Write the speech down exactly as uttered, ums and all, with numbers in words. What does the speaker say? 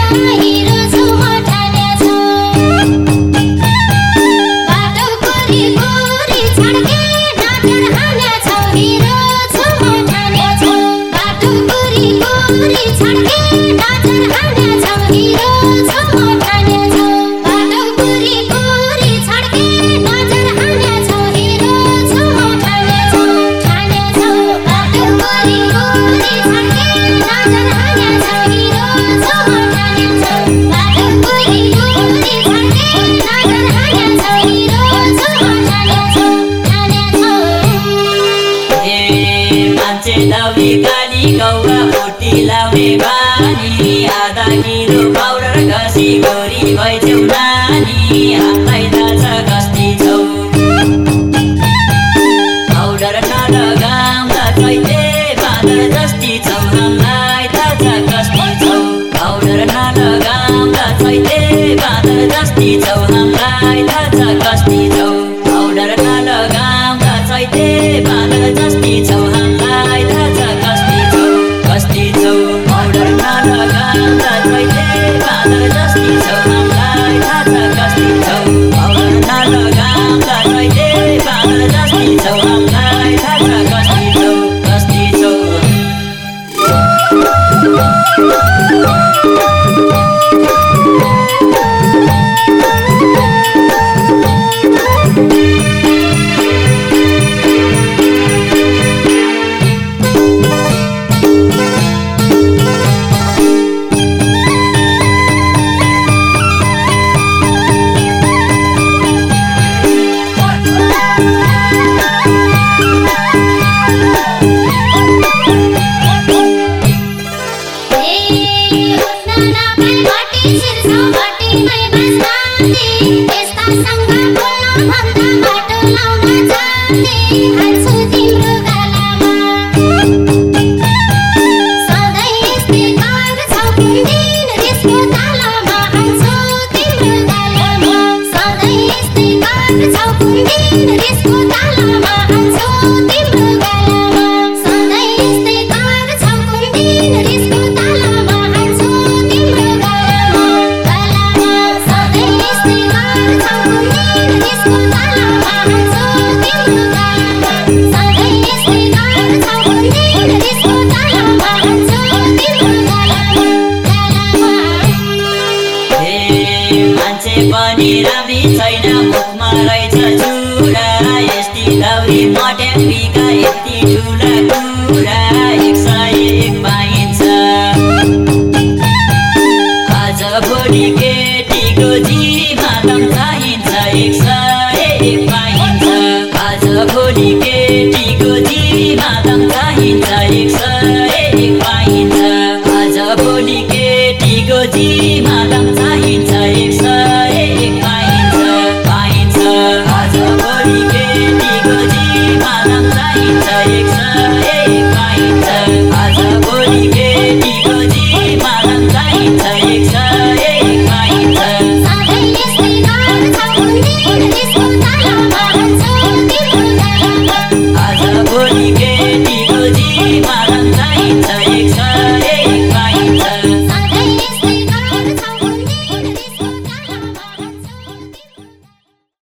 काली गौरा पोटी लाउने बानी आधा किलो पाउडर घसी गोरी भइदेऊ नानी हामीलाई थाहा छ कस्ती छौ पाउडर नलगाउँदा चैते बाँदर जस्ती छौ हामीलाई थाहा छ कस्ती छौ पाउडर नलगाउँदा चैते बाँदर जस्ती छौ हामीलाई थाहा छ कस्ती छौ पाउडर नलगाउँदा चैते बाँदर जस्ती छौ हामीलाई थाहा छ कस्ती छौ कस्ती छौ पाउडर नलगाउँदा चैते बाँदर जस्ती छौ हामीलाई थाहा छ कस्ती छौ पाउडर नलगाउँदा चैते बाँदर जस्ती छौ हामीलाई थाहा छ कस्ती छौ कस्ती छौ पनि राम्री छैन मुखमा रहेछ चुरा यस्ती दौरी मट्याङ्गीका यति ठुला कुरा एक सय एक पाइन्छ आज भोलि केटीको जीमा दम चाहिन्छ एक सय एक पाइन्छ आज भोलि केटीको जीमा दम चाहिन्छ एक सय एक पाइन्छ आज भोलि केटीको जीमा दम चाहिन्छ एक सय एक सय एक पाइन्छ